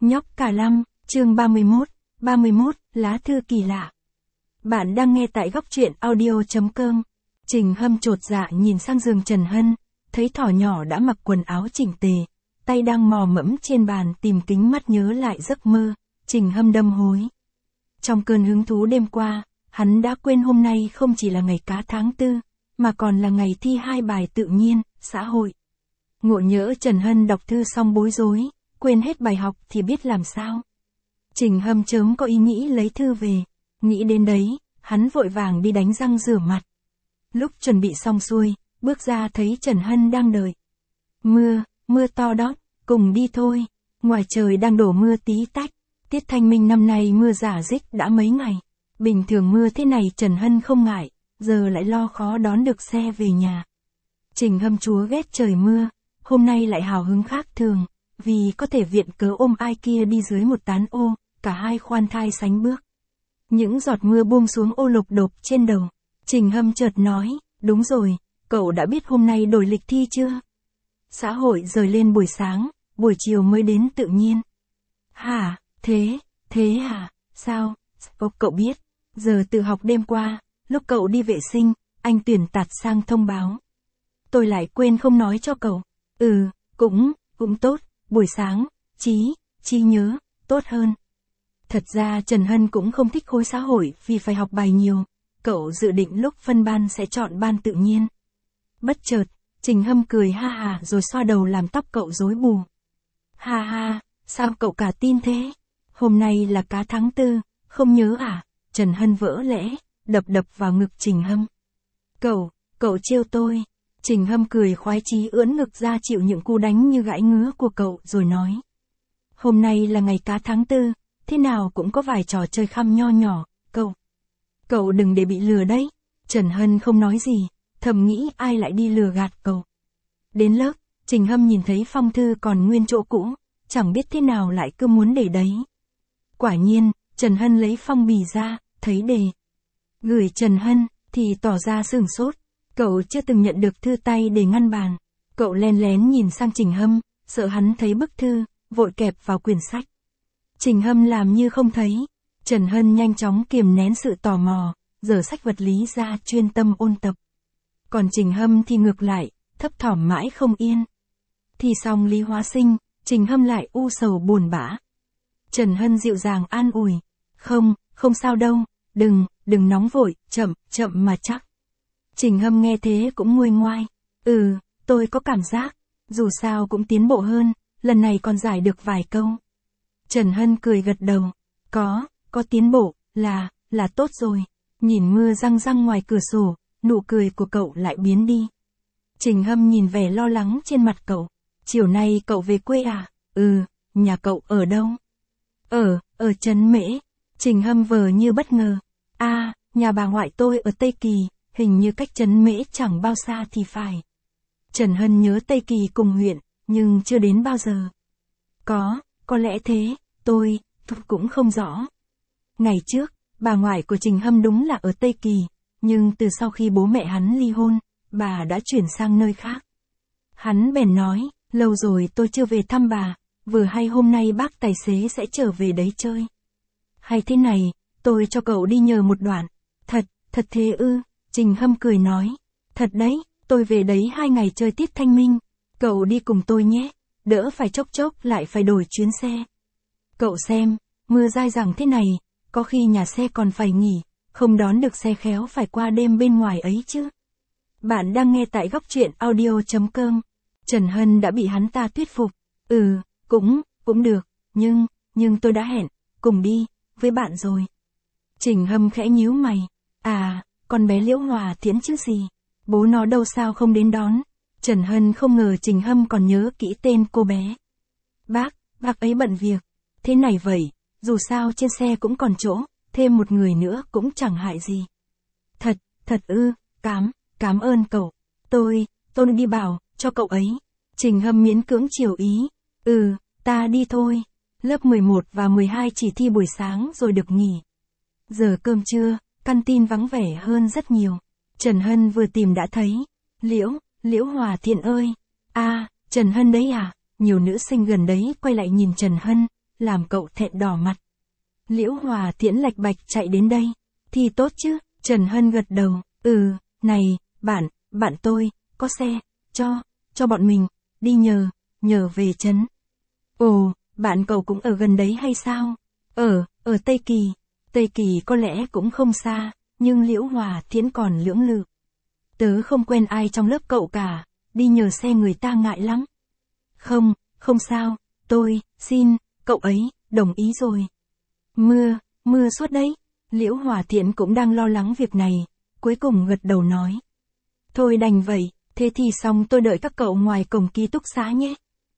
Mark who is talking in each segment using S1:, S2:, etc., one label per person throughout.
S1: Nhóc cả lăm, chương 31, lá thư kỳ lạ. Bạn đang nghe tại góc truyện audio.com. Trình Hâm chột dạ nhìn sang giường Trần Hân, thấy thỏ nhỏ đã mặc quần áo chỉnh tề, tay đang mò mẫm trên bàn tìm kính mắt nhớ lại giấc mơ. Trình Hâm đâm hối. Trong cơn hứng thú đêm qua, hắn đã quên hôm nay không chỉ là ngày cá tháng 4, mà còn là ngày thi 2 bài tự nhiên, xã hội. Ngộ nhỡ Trần Hân đọc thư xong bối rối, quên hết bài học thì biết làm sao. Trình Hâm chớm có ý nghĩ lấy thư về, nghĩ đến đấy, hắn vội vàng đi đánh răng rửa mặt. Lúc chuẩn bị xong xuôi, bước ra thấy Trần Hân đang đợi. Mưa to đó, cùng đi thôi. Ngoài trời đang đổ mưa tí tách, tiết thanh minh năm nay mưa rả rích đã mấy ngày. Bình thường mưa thế này Trần Hân không ngại, giờ lại lo khó đón được xe về nhà. Trình Hâm chúa ghét trời mưa, hôm nay lại hào hứng khác thường, vì có thể viện cớ ôm ai kia đi dưới một tán ô, cả hai khoan thai sánh bước. Những giọt mưa buông xuống ô lục đột trên đầu. Trình Hâm chợt nói, đúng rồi, cậu đã biết hôm nay đổi lịch thi chưa? Xã hội rời lên buổi sáng, buổi chiều mới đến tự nhiên. Hả, thế hả, sao, cậu biết, giờ tự học đêm qua, lúc cậu đi vệ sinh, anh tuyển tạt sang thông báo. Tôi lại quên không nói cho cậu. Cũng tốt, buổi sáng, trí nhớ, tốt hơn. Thật ra Trần Hân cũng không thích khối xã hội vì phải học bài nhiều, cậu dự định lúc phân ban sẽ chọn ban tự nhiên. Bất chợt, Trình Hâm cười ha hà rồi xoa đầu làm tóc cậu rối bù. Ha, sao cậu cả tin thế? Hôm nay là cá tháng 4, không nhớ à? Trần Hân vỡ lẽ, đập vào ngực Trình Hâm. Cậu trêu tôi. Trình Hâm cười khoái chí ưỡn ngực ra chịu những cú đánh như gãi ngứa của cậu rồi nói. Hôm nay là ngày cá tháng 4, thế nào cũng có vài trò chơi khăm nho nhỏ, Cậu đừng để bị lừa đấy. Trần Hân không nói gì, thầm nghĩ ai lại đi lừa gạt cậu. Đến lớp, Trình Hâm nhìn thấy phong thư còn nguyên chỗ cũ, chẳng biết thế nào lại cứ muốn để đấy. Quả nhiên, Trần Hân lấy phong bì ra, thấy đề. Gửi Trần Hân, thì tỏ ra sửng sốt. Cậu chưa từng nhận được thư tay để ngăn bàn. Cậu len lén nhìn sang Trình Hâm, sợ hắn thấy bức thư, vội kẹp vào quyển sách. Trình Hâm làm như không thấy. Trần Hân nhanh chóng kiềm nén sự tò mò, giở sách vật lý ra chuyên tâm ôn tập. Còn Trình Hâm thì ngược lại, thấp thỏm mãi không yên. Thì xong lý hóa sinh, Trình Hâm lại u sầu buồn bã. Trần Hân dịu dàng an ủi. Không sao đâu, đừng nóng vội, chậm mà chắc. Trình Hâm nghe thế cũng nguôi ngoai. Tôi có cảm giác, dù sao cũng tiến bộ hơn, lần này còn giải được vài câu. Trần Hân cười gật đầu. Có tiến bộ, là tốt rồi. Nhìn mưa răng ngoài cửa sổ, nụ cười của cậu lại biến đi. Trình Hâm nhìn vẻ lo lắng trên mặt cậu. Chiều nay cậu về quê à? Nhà cậu ở đâu? Ở Trấn Mễ. Trình Hâm vờ như bất ngờ. Nhà bà ngoại tôi ở Tây Kỳ, hình như cách Trấn Mễ chẳng bao xa thì phải. Trần Hân nhớ Tây Kỳ cùng huyện, nhưng chưa đến bao giờ. Có lẽ thế, tôi cũng không rõ. Ngày trước, bà ngoại của Trình Hâm đúng là ở Tây Kỳ, nhưng từ sau khi bố mẹ hắn ly hôn, bà đã chuyển sang nơi khác. Hắn bèn nói, lâu rồi tôi chưa về thăm bà, vừa hay hôm nay bác tài xế sẽ trở về đấy chơi. Hay thế này, tôi cho cậu đi nhờ một đoạn. Thật thế ư? Trình Hâm cười nói. Thật đấy, tôi về đấy 2 ngày chơi tiết thanh minh. Cậu đi cùng tôi nhé, đỡ phải chốc lại phải đổi chuyến xe. Cậu xem, mưa dai dẳng thế này, có khi nhà xe còn phải nghỉ, không đón được xe khéo phải qua đêm bên ngoài ấy chứ. Bạn đang nghe tại góc truyện audio.com. Trần Hân đã bị hắn ta thuyết phục. Cũng được, nhưng tôi đã hẹn, cùng đi, với bạn rồi. Trình Hâm khẽ nhíu mày. Con bé Liễu Hòa Thiến chứ gì. Bố nó đâu sao không đến đón. Trần Hân không ngờ Trình Hâm còn nhớ kỹ tên cô bé. Bác ấy bận việc. Thế này vậy, dù sao trên xe cũng còn chỗ, thêm một người nữa cũng chẳng hại gì. Thật ư, cảm ơn cậu. Tôi đi bảo, cho cậu ấy. Trình Hâm miễn cưỡng chiều ý. Ta đi thôi. Lớp 11 và 12 chỉ thi buổi sáng rồi được nghỉ. Giờ cơm trưa, căn tin vắng vẻ hơn rất nhiều. Trần Hân vừa tìm đã thấy. Liễu Hòa Thiện ơi. Trần Hân đấy à? Nhiều nữ sinh gần đấy quay lại nhìn Trần Hân, làm cậu thẹn đỏ mặt. Liễu Hòa Thiển lạch bạch chạy đến đây. Thì tốt chứ, Trần Hân gật đầu, này, bạn tôi, có xe, cho bọn mình, đi nhờ về trấn. Ồ, bạn cậu cũng ở gần đấy hay sao? Ở Tây Kỳ có lẽ cũng không xa, nhưng Liễu Hòa Thiển còn lưỡng lự. Tớ không quen ai trong lớp cậu cả, đi nhờ xe người ta ngại lắm. Không sao, tôi, xin, cậu ấy, đồng ý rồi. Mưa suốt đấy. Liễu Hòa Thiển cũng đang lo lắng việc này, cuối cùng gật đầu nói. Thôi đành vậy, thế thì xong tôi đợi các cậu ngoài cổng ký túc xá nhé.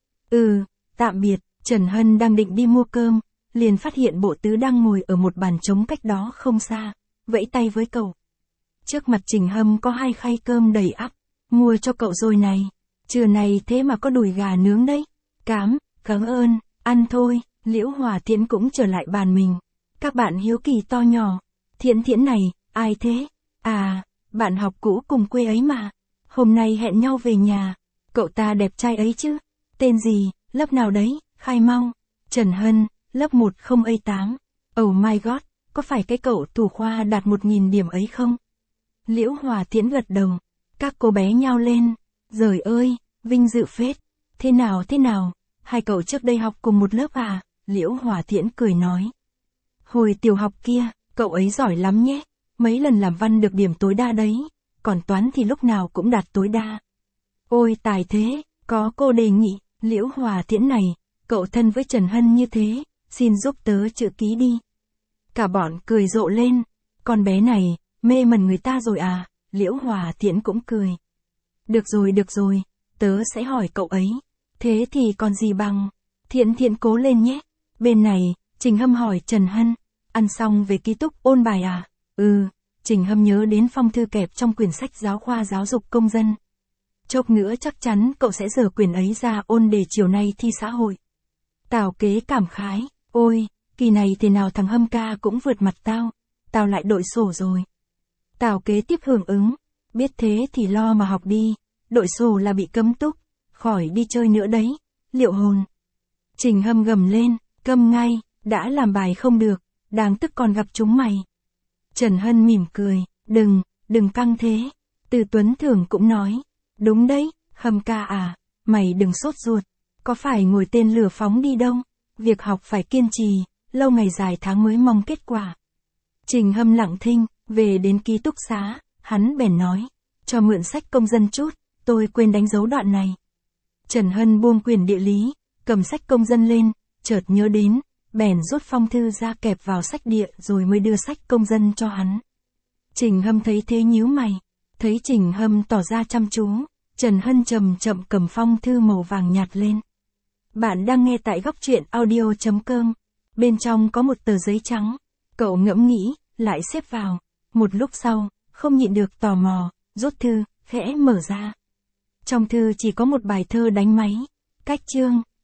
S1: Tạm biệt. Trần Hân đang định đi mua cơm, liền phát hiện Bộ Tứ đang ngồi ở một bàn trống cách đó không xa, vẫy tay với cậu. Trước mặt Trình Hâm có 2 khay cơm đầy ắp, mua cho cậu rồi này. Trưa này thế mà có đùi gà nướng đấy. Cảm ơn, ăn thôi. Liễu Hòa Thiển cũng trở lại bàn mình. Các bạn hiếu kỳ to nhỏ. Thiển này, ai thế? À, bạn học cũ cùng quê ấy mà. Hôm nay hẹn nhau về nhà. Cậu ta đẹp trai ấy chứ. Tên gì, lớp nào đấy, khai mau. Trần Hân, lớp 10A8. Oh my god, có phải cái cậu thủ khoa đạt 1000 điểm ấy không? Liễu Hòa Thiển gật đầu. Các cô bé nhao lên. Giời ơi, vinh dự phết. Thế nào, hai cậu trước đây học cùng một lớp à? Liễu Hòa Thiển cười nói. Hồi tiểu học kia, cậu ấy giỏi lắm nhé. Mấy lần làm văn được điểm tối đa đấy. Còn toán thì lúc nào cũng đạt tối đa. Ôi tài thế, có cô đề nghị, Liễu Hòa Thiển này, cậu thân với Trần Hân như thế, xin giúp tớ chữ ký đi. Cả bọn cười rộ lên. Con bé này, mê mẩn người ta rồi à? Liễu Hòa Thiển cũng cười. Được rồi, tớ sẽ hỏi cậu ấy. Thế thì còn gì bằng. Thiển cố lên nhé. Bên này, Trình Hâm hỏi Trần Hân. Ăn xong về ký túc ôn bài à? Trình Hâm nhớ đến phong thư kẹp trong quyển sách giáo khoa giáo dục công dân. Chốc nữa chắc chắn cậu sẽ dở quyển ấy ra ôn để chiều nay thi xã hội. Tào Kế cảm khái. Ôi, kỳ này thế nào thằng Hâm ca cũng vượt mặt tao lại đội sổ rồi. Tào Kế tiếp hưởng ứng. Biết thế thì lo mà học đi. Đội sổ là bị cấm túc. Khỏi đi chơi nữa đấy. Liệu hồn. Trình Hâm gầm lên. Câm ngay. Đã làm bài không được. Đáng tức còn gặp chúng mày. Trần Hân mỉm cười. Đừng căng thế. Từ Tuấn Thưởng cũng nói. Đúng đấy, Hâm ca à. Mày đừng sốt ruột. Có phải ngồi tên lửa phóng đi đâu. Việc học phải kiên trì. Lâu ngày dài tháng mới mong kết quả. Trình Hâm lặng thinh. Về đến ký túc xá. Hắn bèn nói. Cho mượn sách công dân chút. Tôi quên đánh dấu đoạn này. Trần Hân buông quyển địa lý. Cầm sách công dân lên. Chợt nhớ đến. Bèn rút phong thư ra kẹp vào sách địa rồi mới đưa sách công dân cho hắn. Trình Hâm thấy thế nhíu mày. Thấy Trình Hâm tỏ ra chăm chú. Trần Hân chậm cầm phong thư màu vàng nhạt lên. Bạn đang nghe tại góc truyện audio.com. Bên trong có một tờ giấy trắng. Cậu ngẫm nghĩ, lại xếp vào. Một lúc sau, không nhịn được tò mò, rút thư, khẽ mở ra. Trong thư chỉ có một bài thơ đánh máy. Cách chương,